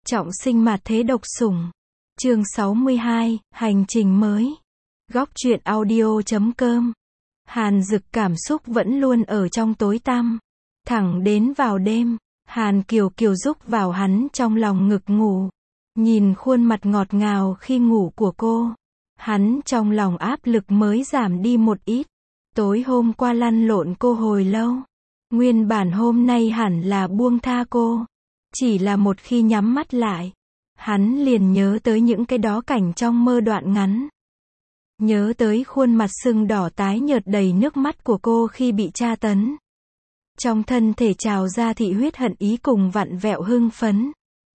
Trọng sinh mạt thế độc sủng. Chương 62, hành trình mới. Góc truyện audio.com. Hàn Dực cảm xúc vẫn luôn ở trong tối tăm. Thẳng đến vào đêm, Hàn Kiều Kiều rúc vào hắn trong lòng ngực ngủ. Nhìn khuôn mặt ngọt ngào khi ngủ của cô, hắn trong lòng áp lực mới giảm đi một ít. Tối hôm qua lăn lộn cô hồi lâu. Nguyên bản hôm nay hẳn là buông tha cô. Chỉ là một khi nhắm mắt lại, hắn liền nhớ tới những cái đó cảnh trong mơ đoạn ngắn. Nhớ tới khuôn mặt sưng đỏ tái nhợt đầy nước mắt của cô khi bị tra tấn. Trong thân thể trào ra thị huyết hận ý cùng vặn vẹo hưng phấn.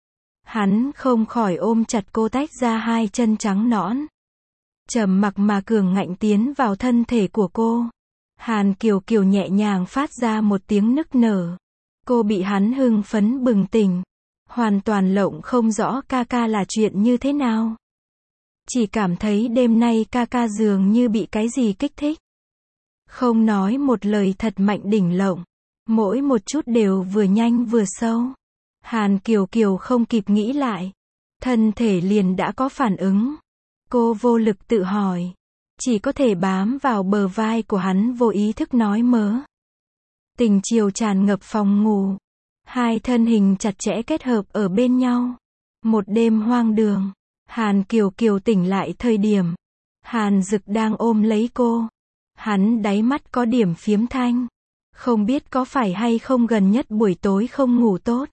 Hắn không khỏi ôm chặt cô tách ra hai chân trắng nõn. Trầm mặc mà cường ngạnh tiến vào thân thể của cô. Hàn Kiều Kiều nhẹ nhàng phát ra một tiếng nức nở. Cô bị hắn hưng phấn bừng tỉnh. Hoàn toàn lộng không rõ ca ca là chuyện như thế nào. Chỉ cảm thấy đêm nay ca ca dường như bị cái gì kích thích. Không nói một lời thật mạnh đỉnh lộng. Mỗi một chút đều vừa nhanh vừa sâu. Hàn Kiều Kiều không kịp nghĩ lại. Thân thể liền đã có phản ứng. Cô vô lực tự hỏi. Chỉ có thể bám vào bờ vai của hắn vô ý thức nói mớ. Tình chiều tràn ngập phòng ngủ. Hai thân hình chặt chẽ kết hợp ở bên nhau. Một đêm hoang đường. Hàn Kiều Kiều tỉnh lại thời điểm Hàn Dực đang ôm lấy cô. Hắn đáy mắt có điểm phiếm thanh. Không biết có phải hay không gần nhất buổi tối không ngủ tốt.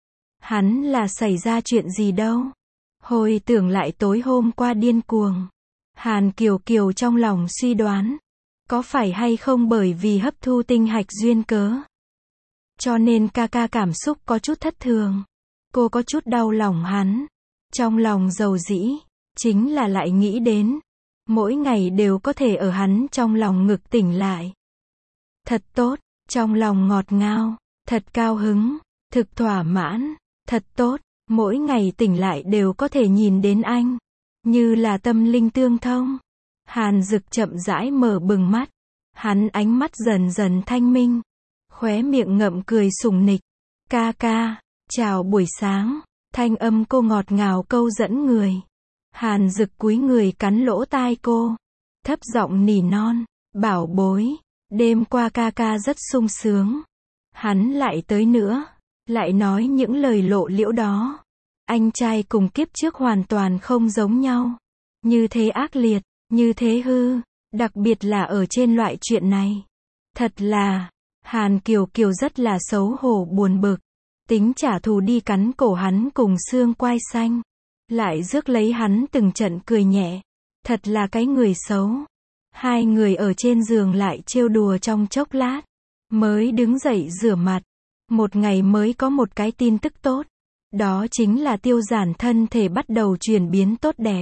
Hắn là xảy ra chuyện gì đâu. Hồi tưởng lại tối hôm qua điên cuồng. Hàn Kiều Kiều trong lòng suy đoán. Có phải hay không bởi vì hấp thu tinh hạch duyên cớ. Cho nên ca ca cảm xúc có chút thất thường. Cô có chút đau lòng hắn. Trong lòng dầu dĩ. Chính là lại nghĩ đến. Mỗi ngày đều có thể ở hắn trong lòng ngực tỉnh lại. Thật tốt. Trong lòng ngọt ngào. Thật cao hứng. Thực thỏa mãn. Thật tốt. Mỗi ngày tỉnh lại đều có thể nhìn đến anh. Như là tâm linh tương thông. Hàn Dực chậm rãi mở bừng mắt. Hắn ánh mắt dần dần thanh minh. Khóe miệng ngậm cười sủng nịch. Ca ca, chào buổi sáng. Thanh âm cô ngọt ngào câu dẫn người. Hàn Dực cúi người cắn lỗ tai cô. Thấp giọng nỉ non. Bảo bối, đêm qua ca ca rất sung sướng. Hắn lại tới nữa. Lại nói những lời lộ liễu đó. Anh trai cùng kiếp trước hoàn toàn không giống nhau. Như thế ác liệt, như thế hư. Đặc biệt là ở trên loại chuyện này. Thật là, Hàn Kiều Kiều rất là xấu hổ buồn bực. Tính trả thù đi cắn cổ hắn cùng xương quai xanh. Lại rước lấy hắn từng trận cười nhẹ. Thật là cái người xấu. Hai người ở trên giường lại trêu đùa trong chốc lát. Mới đứng dậy rửa mặt. Một ngày mới có một cái tin tức tốt. Đó chính là Tiêu Giản thân thể bắt đầu chuyển biến tốt đẹp.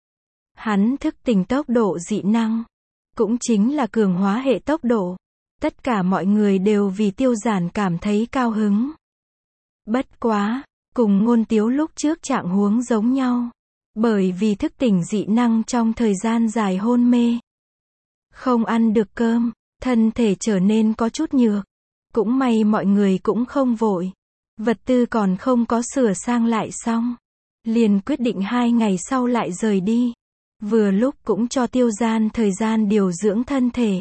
Hắn thức tỉnh tốc độ dị năng. Cũng chính là cường hóa hệ tốc độ. Tất cả mọi người đều vì Tiêu Giản cảm thấy cao hứng. Bất quá, cùng Ngôn Tiếu lúc trước trạng huống giống nhau. Bởi vì thức tỉnh dị năng trong thời gian dài hôn mê. Không ăn được cơm, thân thể trở nên có chút nhược. Cũng may mọi người cũng không vội. Vật tư còn không có sửa sang lại xong. Liền quyết định 2 ngày sau lại rời đi. Vừa lúc cũng cho Tiêu Gian thời gian điều dưỡng thân thể.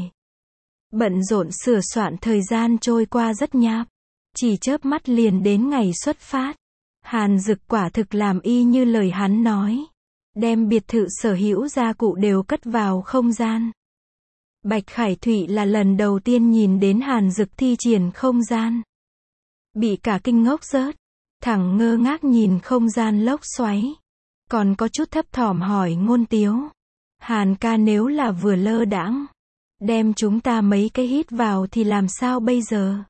Bận rộn sửa soạn thời gian trôi qua rất nháp. Chỉ chớp mắt liền đến ngày xuất phát. Hàn Dực quả thực làm y như lời hắn nói. Đem biệt thự sở hữu gia cụ đều cất vào không gian. Bạch Khải Thụy là lần đầu tiên nhìn đến Hàn Dực thi triển không gian. Bị cả kinh ngốc rớt. Thẳng ngơ ngác nhìn không gian lốc xoáy. Còn có chút thấp thỏm hỏi Ngôn Tiếu. Hàn ca nếu là vừa lơ đãng. Đem chúng ta mấy cái hít vào thì làm sao bây giờ?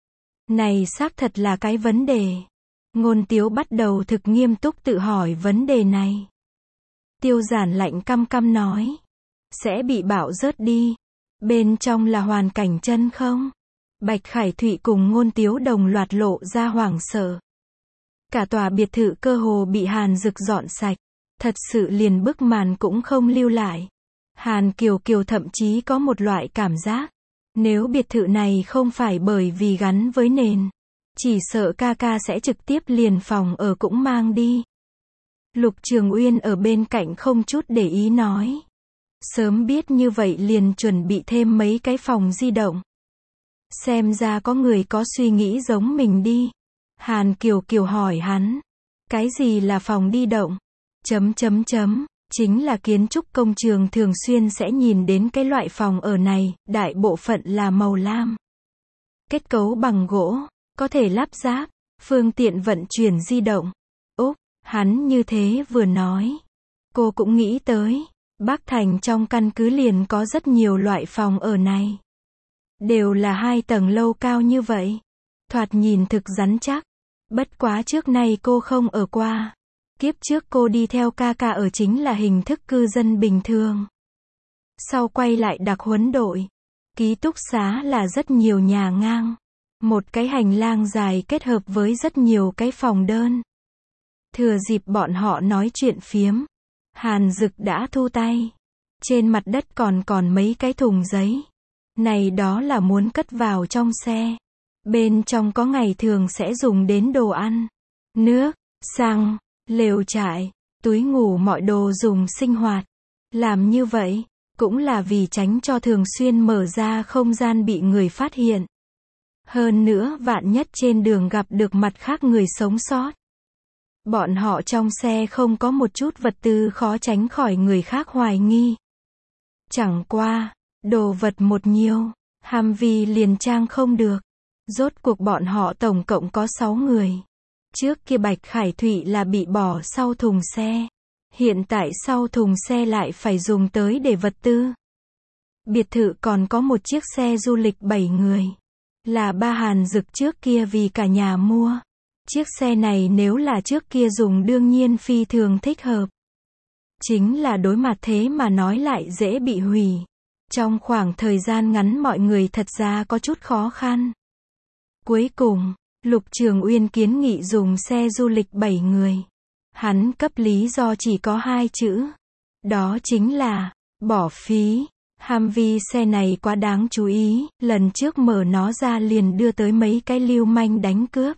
Này xác thật là cái vấn đề. Ngôn Tiếu bắt đầu thực nghiêm túc tự hỏi vấn đề này. Tiêu Giản lạnh căm căm nói. Sẽ bị bạo rớt đi. Bên trong là hoàn cảnh chân không? Bạch Khải Thụy cùng Ngôn Tiếu đồng loạt lộ ra hoảng sợ. Cả tòa biệt thự cơ hồ bị Hàn Dực dọn sạch. Thật sự liền bức màn cũng không lưu lại. Hàn Kiều Kiều thậm chí có một loại cảm giác. Nếu biệt thự này không phải bởi vì gắn với nền. Chỉ sợ ca ca sẽ trực tiếp liền phòng ở cũng mang đi. Lục Trường Uyên ở bên cạnh không chút để ý nói. Sớm biết như vậy liền chuẩn bị thêm mấy cái phòng di động. Xem ra có người có suy nghĩ giống mình đi. Hàn Kiều Kiều hỏi hắn. Cái gì là phòng di động? Chính là kiến trúc công trường thường xuyên sẽ nhìn đến cái loại phòng ở này, đại bộ phận là màu lam. Kết cấu bằng gỗ, có thể lắp ráp, phương tiện vận chuyển di động. Úc, hắn như thế vừa nói. Cô cũng nghĩ tới, Bắc Thành trong căn cứ liền có rất nhiều loại phòng ở này. Đều là 2 tầng lâu cao như vậy. Thoạt nhìn thực rắn chắc. Bất quá trước nay cô không ở qua. Kiếp trước cô đi theo ca ca ở chính là hình thức cư dân bình thường. Sau quay lại đặc huấn đội. Ký túc xá là rất nhiều nhà ngang. Một cái hành lang dài kết hợp với rất nhiều cái phòng đơn. Thừa dịp bọn họ nói chuyện phiếm. Hàn Dực đã thu tay. Trên mặt đất còn mấy cái thùng giấy. Này đó là muốn cất vào trong xe. Bên trong có ngày thường sẽ dùng đến đồ ăn, nước, xăng, lều trại, túi ngủ mọi đồ dùng sinh hoạt. Làm như vậy, cũng là vì tránh cho thường xuyên mở ra không gian bị người phát hiện. Hơn nữa vạn nhất trên đường gặp được mặt khác người sống sót. Bọn họ trong xe không có một chút vật tư khó tránh khỏi người khác hoài nghi. Chẳng qua, đồ vật một nhiều, Humvee liền trang không được. Rốt cuộc bọn họ tổng cộng có 6 người. Trước kia Bạch Khải Thụy là bị bỏ sau thùng xe. Hiện tại sau thùng xe lại phải dùng tới để vật tư. Biệt thự còn có một chiếc xe du lịch 7 người. Là ba Hàn Dực trước kia vì cả nhà mua. Chiếc xe này nếu là trước kia dùng đương nhiên phi thường thích hợp. Chính là đối mặt thế mà nói lại dễ bị hủy. Trong khoảng thời gian ngắn mọi người thật ra có chút khó khăn. Cuối cùng, Lục Trường Uyên kiến nghị dùng xe du lịch 7 người. Hắn cấp lý do chỉ có 2 chữ. Đó chính là, bỏ phí. Humvee xe này quá đáng chú ý, lần trước mở nó ra liền đưa tới mấy cái lưu manh đánh cướp.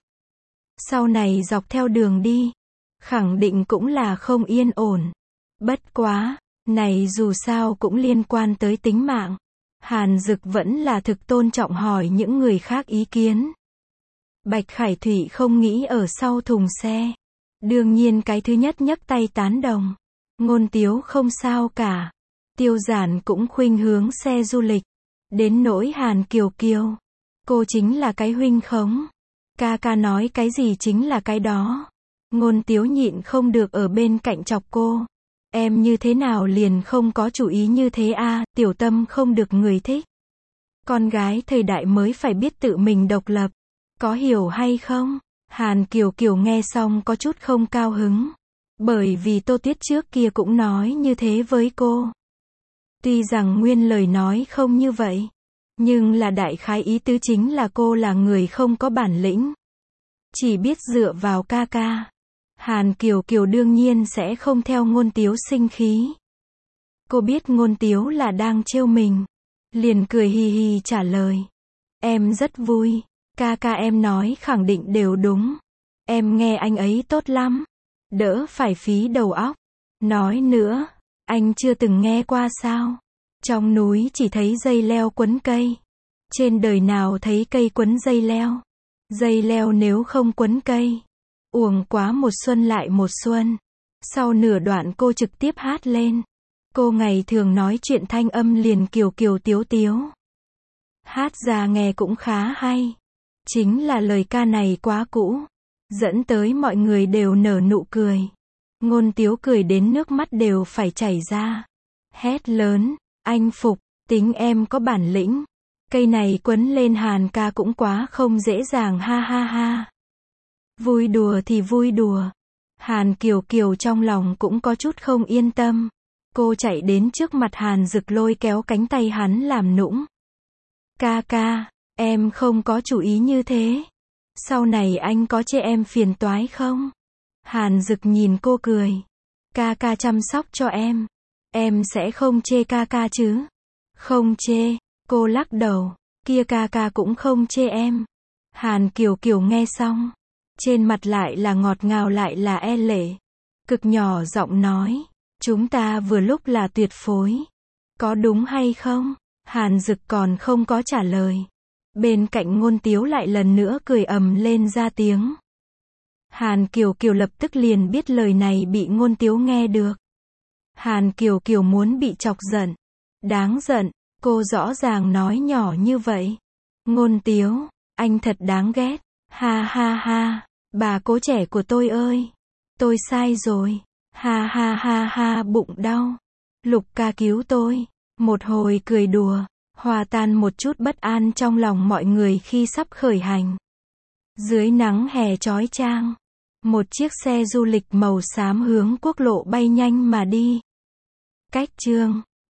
Sau này dọc theo đường đi, khẳng định cũng là không yên ổn. Bất quá, này dù sao cũng liên quan tới tính mạng. Hàn Dực vẫn là thực tôn trọng hỏi những người khác ý kiến. Bạch Khải Thụy không nghĩ ở sau thùng xe. Đương nhiên cái thứ nhất nhấc tay tán đồng. Ngôn Tiếu không sao cả. Tiêu Giản cũng khuynh hướng xe du lịch. Đến nỗi Hàn Kiều Kiều. Cô chính là cái huynh khống. Ca ca nói cái gì chính là cái đó. Ngôn Tiếu nhịn không được ở bên cạnh chọc cô. Em như thế nào liền không có chủ ý như thế a, tiểu tâm không được người thích. Con gái thời đại mới phải biết tự mình độc lập. Có hiểu hay không? Hàn Kiều Kiều nghe xong có chút không cao hứng. Bởi vì Tô Tuyết trước kia cũng nói như thế với cô. Tuy rằng nguyên lời nói không như vậy. Nhưng là đại khái ý tứ chính là cô là người không có bản lĩnh. Chỉ biết dựa vào ca ca. Hàn Kiều Kiều đương nhiên sẽ không theo Ngôn Tiếu sinh khí. Cô biết Ngôn Tiếu là đang trêu mình. Liền cười hì hì trả lời. Em rất vui. Ca ca em nói khẳng định đều đúng. Em nghe anh ấy tốt lắm. Đỡ phải phí đầu óc. Nói nữa, anh chưa từng nghe qua sao? Trong núi chỉ thấy dây leo quấn cây. Trên đời nào thấy cây quấn dây leo? Dây leo nếu không quấn cây. Uổng quá một xuân lại một xuân. Sau nửa đoạn cô trực tiếp hát lên. Cô ngày thường nói chuyện thanh âm liền kiều kiều tiếu tiếu. Hát ra nghe cũng khá hay. Chính là lời ca này quá cũ. Dẫn tới mọi người đều nở nụ cười. Ngôn Tiếu cười đến nước mắt đều phải chảy ra. Hét lớn, anh phục, tính em có bản lĩnh. Cây này quấn lên Hàn ca cũng quá không dễ dàng ha ha ha. Vui đùa thì vui đùa. Hàn Kiều Kiều trong lòng cũng có chút không yên tâm. Cô chạy đến trước mặt Hàn Dực lôi kéo cánh tay hắn làm nũng. Ca ca, em không có chủ ý như thế. Sau này anh có chê em phiền toái không? Hàn Dực nhìn cô cười. Ca ca chăm sóc cho em. Em sẽ không chê ca ca chứ? Không chê. Cô lắc đầu. Kia ca ca cũng không chê em. Hàn Kiều Kiều nghe xong, trên mặt lại là ngọt ngào lại là e lệ. Cực nhỏ giọng nói, chúng ta vừa lúc là tuyệt phối. Có đúng hay không? Hàn Dực còn không có trả lời. Bên cạnh Ngôn Tiếu lại lần nữa cười ầm lên ra tiếng. Hàn Kiều Kiều lập tức liền biết lời này bị Ngôn Tiếu nghe được. Hàn Kiều Kiều muốn bị chọc giận. Đáng giận, cô rõ ràng nói nhỏ như vậy. Ngôn Tiếu, anh thật đáng ghét. Ha ha ha, bà cố trẻ của tôi ơi. Tôi sai rồi. Ha ha ha ha, bụng đau. Lục ca cứu tôi. Một hồi cười đùa, hòa tan một chút bất an trong lòng mọi người khi sắp khởi hành. Dưới nắng hè chói chang, một chiếc xe du lịch màu xám hướng quốc lộ bay nhanh mà đi. Cách chương